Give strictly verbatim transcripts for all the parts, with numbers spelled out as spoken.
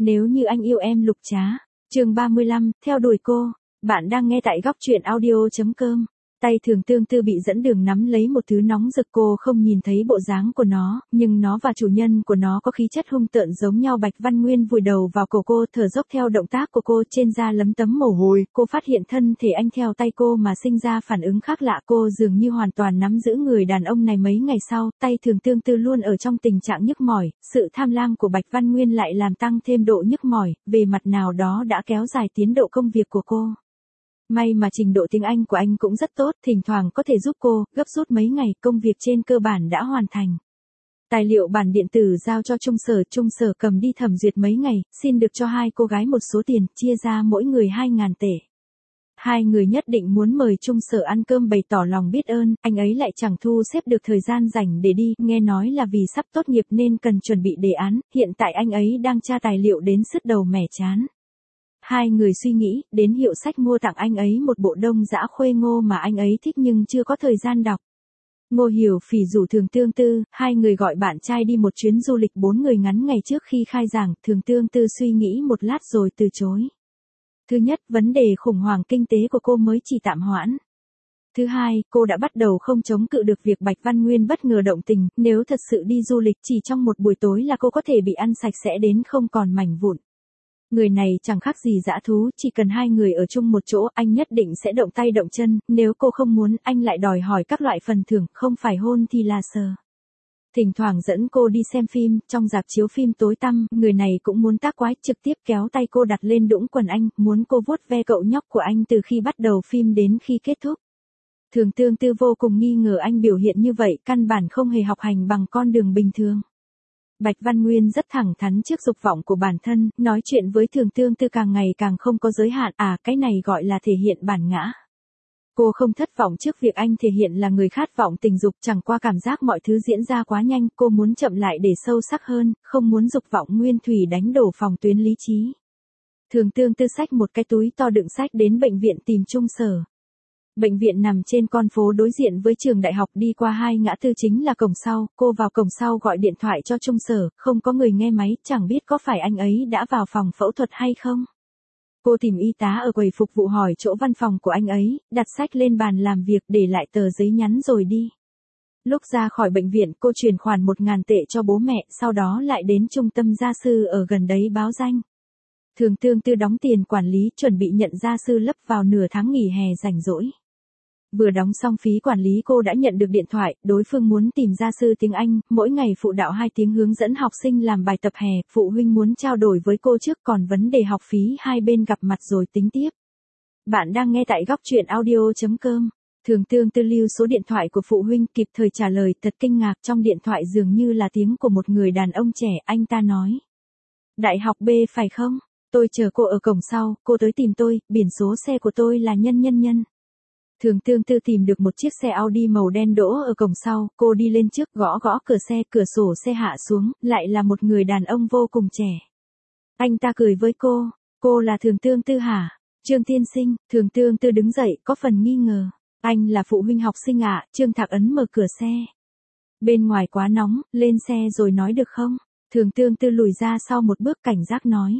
Nếu như anh yêu em Lục Trá. Chương ba mươi lăm, theo đuổi cô. Bạn đang nghe tại góc truyện audio chấm com. Tay Thường Tương Tư bị dẫn đường nắm lấy một thứ nóng rực, cô không nhìn thấy bộ dáng của nó, nhưng nó và chủ nhân của nó có khí chất hung tợn giống nhau. Bạch Văn Nguyên vùi đầu vào cổ cô, thở dốc theo động tác của cô, trên da lấm tấm mồ hôi. Cô phát hiện thân thể anh theo tay cô mà sinh ra phản ứng khác lạ. Cô dường như hoàn toàn nắm giữ người đàn ông này. Mấy ngày sau, tay Thường Tương Tư luôn ở trong tình trạng nhức mỏi, sự tham lam của Bạch Văn Nguyên lại làm tăng thêm độ nhức mỏi, về mặt nào đó đã kéo dài tiến độ công việc của cô. May mà trình độ tiếng Anh của anh cũng rất tốt, thỉnh thoảng có thể giúp cô, gấp rút mấy ngày, công việc trên cơ bản đã hoàn thành. Tài liệu bản điện tử giao cho Trung Sở, Trung Sở cầm đi thẩm duyệt mấy ngày, xin được cho hai cô gái một số tiền, chia ra mỗi người hai ngàn tệ. Hai người nhất định muốn mời Trung Sở ăn cơm bày tỏ lòng biết ơn, anh ấy lại chẳng thu xếp được thời gian rảnh để đi, nghe nói là vì sắp tốt nghiệp nên cần chuẩn bị đề án, hiện tại anh ấy đang tra tài liệu đến sứt đầu mẻ chán. Hai người suy nghĩ, đến hiệu sách mua tặng anh ấy một bộ Đông Dã Khuê Ngô mà anh ấy thích nhưng chưa có thời gian đọc. Ngô Hiểu Phỉ rủ Thường Tương Tư, hai người gọi bạn trai đi một chuyến du lịch bốn người ngắn ngày trước khi khai giảng, Thường Tương Tư suy nghĩ một lát rồi từ chối. Thứ nhất, vấn đề khủng hoảng kinh tế của cô mới chỉ tạm hoãn. Thứ hai, cô đã bắt đầu không chống cự được việc Bạch Văn Nguyên bất ngờ động tình, nếu thật sự đi du lịch chỉ trong một buổi tối là cô có thể bị ăn sạch sẽ đến không còn mảnh vụn. Người này chẳng khác gì dã thú, chỉ cần hai người ở chung một chỗ, anh nhất định sẽ động tay động chân, nếu cô không muốn, anh lại đòi hỏi các loại phần thưởng, không phải hôn thì là sờ. Thỉnh thoảng dẫn cô đi xem phim, trong rạp chiếu phim tối tăm, người này cũng muốn tác quái, trực tiếp kéo tay cô đặt lên đũng quần anh, muốn cô vuốt ve cậu nhóc của anh từ khi bắt đầu phim đến khi kết thúc. Thường Tương Tư vô cùng nghi ngờ anh biểu hiện như vậy, căn bản không hề học hành bằng con đường bình thường. Bạch Văn Nguyên rất thẳng thắn trước dục vọng của bản thân, nói chuyện với Thường Tương Tư càng ngày càng không có giới hạn, à cái này gọi là thể hiện bản ngã. Cô không thất vọng trước việc anh thể hiện là người khát vọng tình dục, chẳng qua cảm giác mọi thứ diễn ra quá nhanh, cô muốn chậm lại để sâu sắc hơn, không muốn dục vọng nguyên thủy đánh đổ phòng tuyến lý trí. Thường Tương Tư xách một cái túi to đựng sách đến bệnh viện tìm Trung Sở. Bệnh viện nằm trên con phố đối diện với trường đại học, đi qua hai ngã tư chính là cổng sau, cô vào cổng sau gọi điện thoại cho Trung Sở, không có người nghe máy, chẳng biết có phải anh ấy đã vào phòng phẫu thuật hay không. Cô tìm y tá ở quầy phục vụ hỏi chỗ văn phòng của anh ấy, đặt sách lên bàn làm việc, để lại tờ giấy nhắn rồi đi. Lúc ra khỏi bệnh viện, cô chuyển khoản một ngàn tệ cho bố mẹ, sau đó lại đến trung tâm gia sư ở gần đấy báo danh. Thường Tương Tư đóng tiền quản lý, chuẩn bị nhận gia sư lớp vào nửa tháng nghỉ hè rảnh rỗi. Vừa đóng xong phí quản lý cô đã nhận được điện thoại, đối phương muốn tìm gia sư tiếng Anh, mỗi ngày phụ đạo hai tiếng hướng dẫn học sinh làm bài tập hè, phụ huynh muốn trao đổi với cô trước, còn vấn đề học phí hai bên gặp mặt rồi tính tiếp. Bạn đang nghe tại góc truyện audio chấm com. Thường Tương Tư lưu số điện thoại của phụ huynh, kịp thời trả lời, thật kinh ngạc, trong điện thoại dường như là tiếng của một người đàn ông trẻ, anh ta nói. Đại học B phải không? Tôi chờ cô ở cổng sau, cô tới tìm tôi, biển số xe của tôi là nhân nhân nhân. Thường Tương Tư tìm được một chiếc xe Audi màu đen đỗ ở cổng sau, cô đi lên trước gõ gõ cửa xe, cửa sổ xe hạ xuống, lại là một người đàn ông vô cùng trẻ. Anh ta cười với cô, cô là Thường Tương Tư hả? Trương tiên sinh, Thường Tương Tư đứng dậy, có phần nghi ngờ. Anh là phụ huynh học sinh ạ, à? Trương Thạc ấn mở cửa xe. Bên ngoài quá nóng, lên xe rồi nói được không? Thường Tương Tư lùi ra sau một bước, cảnh giác nói.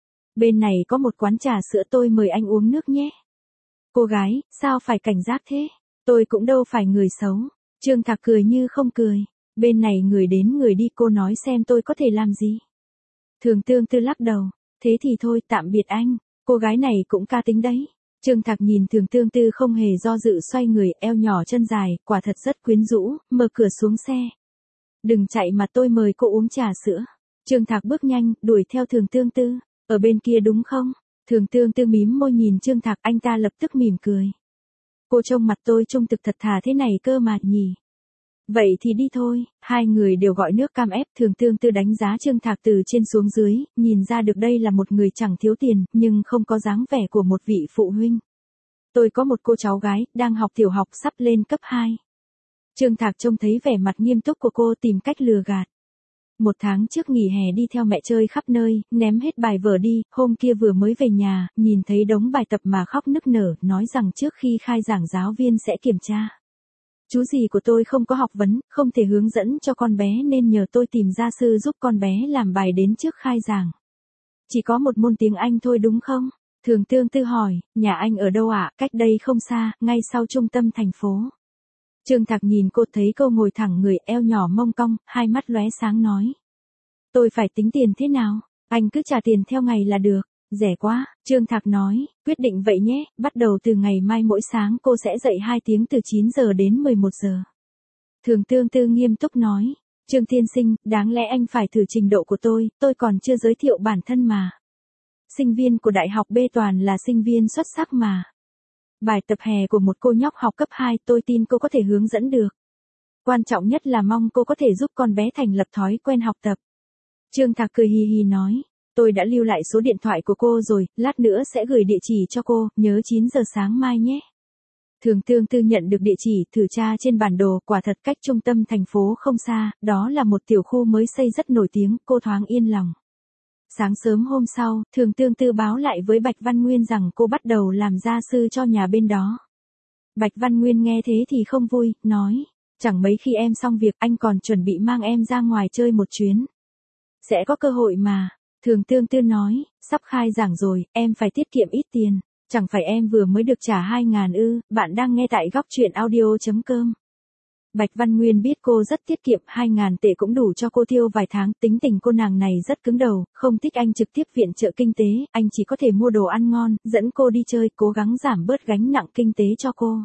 Bên này có một quán trà sữa, tôi mời anh uống nước nhé. Cô gái, sao phải cảnh giác thế? Tôi cũng đâu phải người xấu. Trương Thạc cười như không cười. Bên này người đến người đi, cô nói xem tôi có thể làm gì? Thường Tương Tư lắc đầu. Thế thì thôi, tạm biệt anh. Cô gái này cũng ca tính đấy. Trương Thạc nhìn Thường Tương Tư không hề do dự, xoay người, eo nhỏ chân dài, quả thật rất quyến rũ, mở cửa xuống xe. Đừng chạy mà tôi mời cô uống trà sữa. Trương Thạc bước nhanh, đuổi theo Thường Tương Tư. Ở bên kia đúng không? Thường Tương Tư mím môi nhìn Trương Thạc, anh ta lập tức mỉm cười. Cô trông mặt tôi trung thực thật thà thế này cơ mà nhỉ. Vậy thì đi thôi, hai người đều gọi nước cam ép. Thường Tương Tư đánh giá Trương Thạc từ trên xuống dưới, nhìn ra được đây là một người chẳng thiếu tiền, nhưng không có dáng vẻ của một vị phụ huynh. Tôi có một cô cháu gái, đang học tiểu học, sắp lên cấp hai. Trương Thạc trông thấy vẻ mặt nghiêm túc của cô, tìm cách lừa gạt. Một tháng trước nghỉ hè đi theo mẹ chơi khắp nơi, ném hết bài vở đi, hôm kia vừa mới về nhà, nhìn thấy đống bài tập mà khóc nức nở, nói rằng trước khi khai giảng giáo viên sẽ kiểm tra. Chú gì của tôi không có học vấn, không thể hướng dẫn cho con bé nên nhờ tôi tìm gia sư giúp con bé làm bài đến trước khai giảng. Chỉ có một môn tiếng Anh thôi đúng không? Thường Tương Tư hỏi, nhà anh ở đâu ạ? Cách đây không xa, ngay sau trung tâm thành phố. Trương Thạc nhìn cô thấy cô ngồi thẳng người, eo nhỏ mông cong, hai mắt lóe sáng nói. Tôi phải tính tiền thế nào? Anh cứ trả tiền theo ngày là được. Rẻ quá, Trương Thạc nói, quyết định vậy nhé, bắt đầu từ ngày mai mỗi sáng cô sẽ dậy hai tiếng từ chín giờ đến mười một giờ. Thường Tương Tư nghiêm túc nói, Trương tiên sinh, đáng lẽ anh phải thử trình độ của tôi, tôi còn chưa giới thiệu bản thân mà. Sinh viên của đại học B toàn là sinh viên xuất sắc mà. Bài tập hè của một cô nhóc học cấp hai tôi tin cô có thể hướng dẫn được. Quan trọng nhất là mong cô có thể giúp con bé thành lập thói quen học tập. Trương Thạc cười hì hì nói, tôi đã lưu lại số điện thoại của cô rồi, lát nữa sẽ gửi địa chỉ cho cô, nhớ chín giờ sáng mai nhé. Thường Tương Tư nhận được địa chỉ, thử tra trên bản đồ, quả thật cách trung tâm thành phố không xa, đó là một tiểu khu mới xây rất nổi tiếng, cô thoáng yên lòng. Sáng sớm hôm sau, Thường Tương Tư báo lại với Bạch Văn Nguyên rằng cô bắt đầu làm gia sư cho nhà bên đó. Bạch Văn Nguyên nghe thế thì không vui, nói, chẳng mấy khi em xong việc anh còn chuẩn bị mang em ra ngoài chơi một chuyến. Sẽ có cơ hội mà. Thường Tương Tư nói, sắp khai giảng rồi, em phải tiết kiệm ít tiền. Chẳng phải em vừa mới được trả hai ngàn ư, bạn đang nghe tại góc truyện audio chấm com. Bạch Văn Nguyên biết cô rất tiết kiệm, hai ngàn tệ cũng đủ cho cô tiêu vài tháng, tính tình cô nàng này rất cứng đầu, không thích anh trực tiếp viện trợ kinh tế, anh chỉ có thể mua đồ ăn ngon, dẫn cô đi chơi, cố gắng giảm bớt gánh nặng kinh tế cho cô.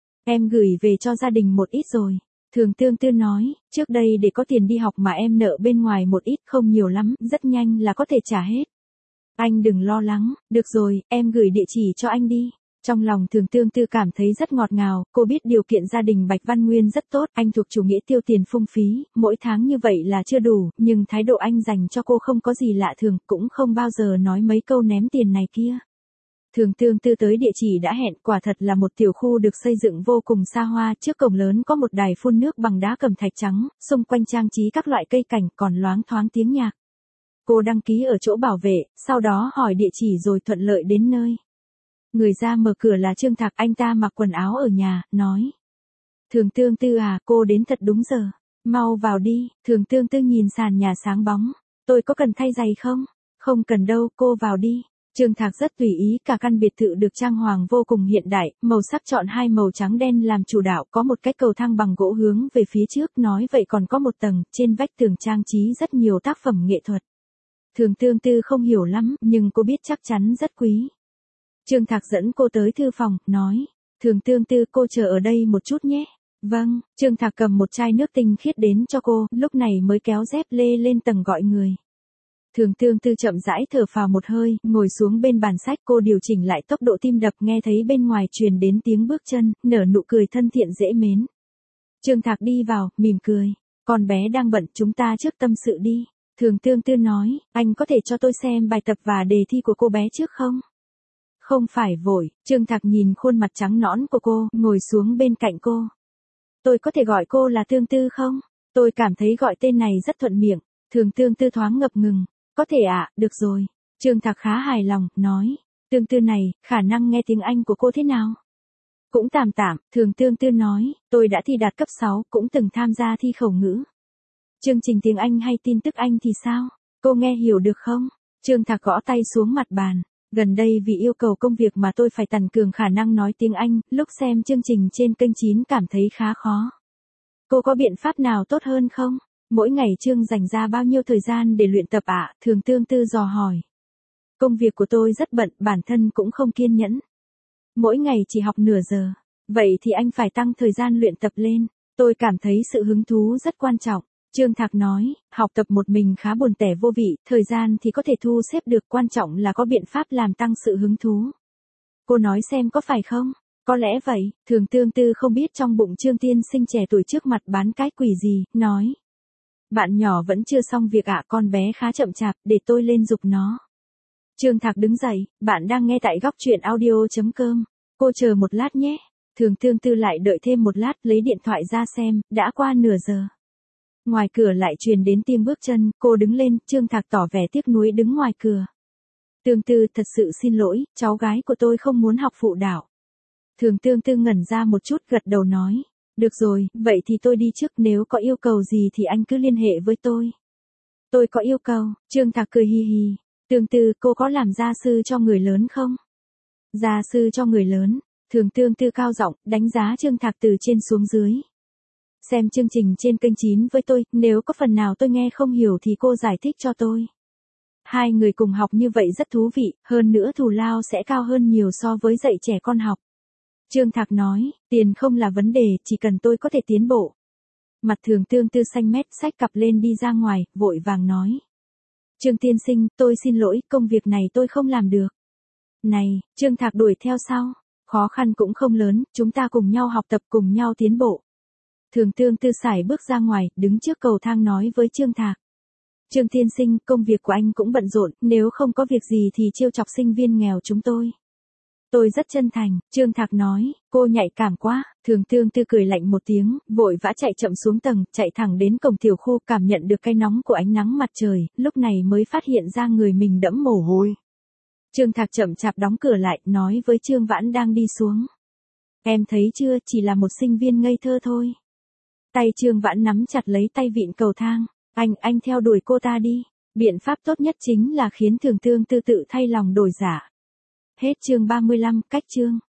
Em gửi về cho gia đình một ít rồi. Thường Tương Tư nói, trước đây để có tiền đi học mà em nợ bên ngoài một ít, không nhiều lắm, rất nhanh là có thể trả hết. Anh đừng lo lắng, được rồi, em gửi địa chỉ cho anh đi. Trong lòng Thường Tương Tư cảm thấy rất ngọt ngào, cô biết điều kiện gia đình Bạch Văn Nguyên rất tốt, anh thuộc chủ nghĩa tiêu tiền phung phí, mỗi tháng như vậy là chưa đủ, nhưng thái độ anh dành cho cô không có gì lạ thường, cũng không bao giờ nói mấy câu ném tiền này kia. Thường Tương Tư tới địa chỉ đã hẹn, quả thật là một tiểu khu được xây dựng vô cùng xa hoa, trước cổng lớn có một đài phun nước bằng đá cẩm thạch trắng, xung quanh trang trí các loại cây cảnh, còn loáng thoáng tiếng nhạc. Cô đăng ký ở chỗ bảo vệ, sau đó hỏi địa chỉ rồi thuận lợi đến nơi. Người ra mở cửa là Trương Thạc, anh ta mặc quần áo ở nhà, nói. Thường Tương Tư à, cô đến thật đúng giờ. Mau vào đi. Thường Tương Tư nhìn sàn nhà sáng bóng. Tôi có cần thay giày không? Không cần đâu, cô vào đi. Trương Thạc rất tùy ý, cả căn biệt thự được trang hoàng vô cùng hiện đại, màu sắc chọn hai màu trắng đen làm chủ đạo, có một cái cầu thang bằng gỗ hướng về phía trước, nói vậy còn có một tầng, trên vách tường trang trí rất nhiều tác phẩm nghệ thuật. Thường Tương Tư không hiểu lắm, nhưng cô biết chắc chắn rất quý. Trương Thạc dẫn cô tới thư phòng, nói, Thường Tương Tư cô chờ ở đây một chút nhé. Vâng, Trương Thạc cầm một chai nước tinh khiết đến cho cô, lúc này mới kéo dép lê lên tầng gọi người. Thường Tương Tư chậm rãi thở phào một hơi, ngồi xuống bên bàn sách, cô điều chỉnh lại tốc độ tim đập, nghe thấy bên ngoài truyền đến tiếng bước chân, nở nụ cười thân thiện dễ mến. Trương Thạc đi vào, mỉm cười, con bé đang bận, chúng ta trước tâm sự đi. Thường Tương Tư nói, anh có thể cho tôi xem bài tập và đề thi của cô bé trước không? Không phải vội, Trương Thạc nhìn khuôn mặt trắng nõn của cô, ngồi xuống bên cạnh cô. Tôi có thể gọi cô là Tương Tư không? Tôi cảm thấy gọi tên này rất thuận miệng. Thường Tương Tư thoáng ngập ngừng. Có thể ạ, à, được rồi. Trương Thạc khá hài lòng, nói. Tương Tư này, khả năng nghe tiếng Anh của cô thế nào? Cũng tạm tạm, Thường Tương Tư nói, tôi đã thi đạt cấp sáu, cũng từng tham gia thi khẩu ngữ. Chương trình tiếng Anh hay tin tức Anh thì sao? Cô nghe hiểu được không? Trương Thạc gõ tay xuống mặt bàn. Gần đây vì yêu cầu công việc mà tôi phải tăng cường khả năng nói tiếng Anh, lúc xem chương trình trên kênh chín cảm thấy khá khó. Cô có biện pháp nào tốt hơn không? Mỗi ngày Trương dành ra bao nhiêu thời gian để luyện tập ạ? À? Thường Tương Tư dò hỏi. Công việc của tôi rất bận, bản thân cũng không kiên nhẫn. Mỗi ngày chỉ học nửa giờ. Vậy thì anh phải tăng thời gian luyện tập lên. Tôi cảm thấy sự hứng thú rất quan trọng. Trương Thạc nói, học tập một mình khá buồn tẻ vô vị, thời gian thì có thể thu xếp được, quan trọng là có biện pháp làm tăng sự hứng thú. Cô nói xem có phải không? Có lẽ vậy, Thường Tương Tư không biết trong bụng Trương tiên sinh trẻ tuổi trước mặt bán cái quỷ gì, nói. Bạn nhỏ vẫn chưa xong việc ạ, à, con bé khá chậm chạp, để tôi lên giục nó. Trương Thạc đứng dậy, bạn đang nghe tại góc truyện audio chấm com. Cô chờ một lát nhé. Thường Tương Tư lại đợi thêm một lát, lấy điện thoại ra xem, đã qua nửa giờ. Ngoài cửa lại truyền đến tiếng bước chân, cô đứng lên, Trương Thạc tỏ vẻ tiếc nuối đứng ngoài cửa. Tương Tư, thật sự xin lỗi, cháu gái của tôi không muốn học phụ đạo. Thường Tương Tư ngẩn ra một chút, gật đầu nói. Được rồi, vậy thì tôi đi trước, nếu có yêu cầu gì thì anh cứ liên hệ với tôi. Tôi có yêu cầu, Trương Thạc cười hi hi. Tương Tư, cô có làm gia sư cho người lớn không? Gia sư cho người lớn. Thường Tương Tư cao giọng, đánh giá Trương Thạc từ trên xuống dưới. Xem chương trình trên kênh chín với tôi, nếu có phần nào tôi nghe không hiểu thì cô giải thích cho tôi. Hai người cùng học như vậy rất thú vị, hơn nữa thù lao sẽ cao hơn nhiều so với dạy trẻ con học. Trương Thạc nói, tiền không là vấn đề, chỉ cần tôi có thể tiến bộ. Mặt Thường Tương Tư xanh mét, xách cặp lên đi ra ngoài, vội vàng nói. Trương tiên sinh, tôi xin lỗi, công việc này tôi không làm được. Này, Trương Thạc đuổi theo sau. Khó khăn cũng không lớn, chúng ta cùng nhau học tập, cùng nhau tiến bộ. Thường Tương Tư sải bước ra ngoài, đứng trước cầu thang nói với Trương Thạc. Trương tiên sinh, công việc của anh cũng bận rộn, nếu không có việc gì thì trêu chọc sinh viên nghèo chúng tôi. Tôi rất chân thành, Trương Thạc nói, cô nhạy cảm quá. Thường Tương Tư cười lạnh một tiếng, vội vã chạy chậm xuống tầng, chạy thẳng đến cổng tiểu khu, cảm nhận được cái nóng của ánh nắng mặt trời, lúc này mới phát hiện ra người mình đẫm mồ hôi. Trương Thạc chậm chạp đóng cửa lại, nói với Trương Vãn đang đi xuống. Em thấy chưa, chỉ là một sinh viên ngây thơ thôi. Tay Trương Vãn nắm chặt lấy tay vịn cầu thang. Anh, anh theo đuổi cô ta đi. Biện pháp tốt nhất chính là khiến Thường Tương Tư tự thay lòng đổi dạ. Hết chương ba mươi lăm, cách chương.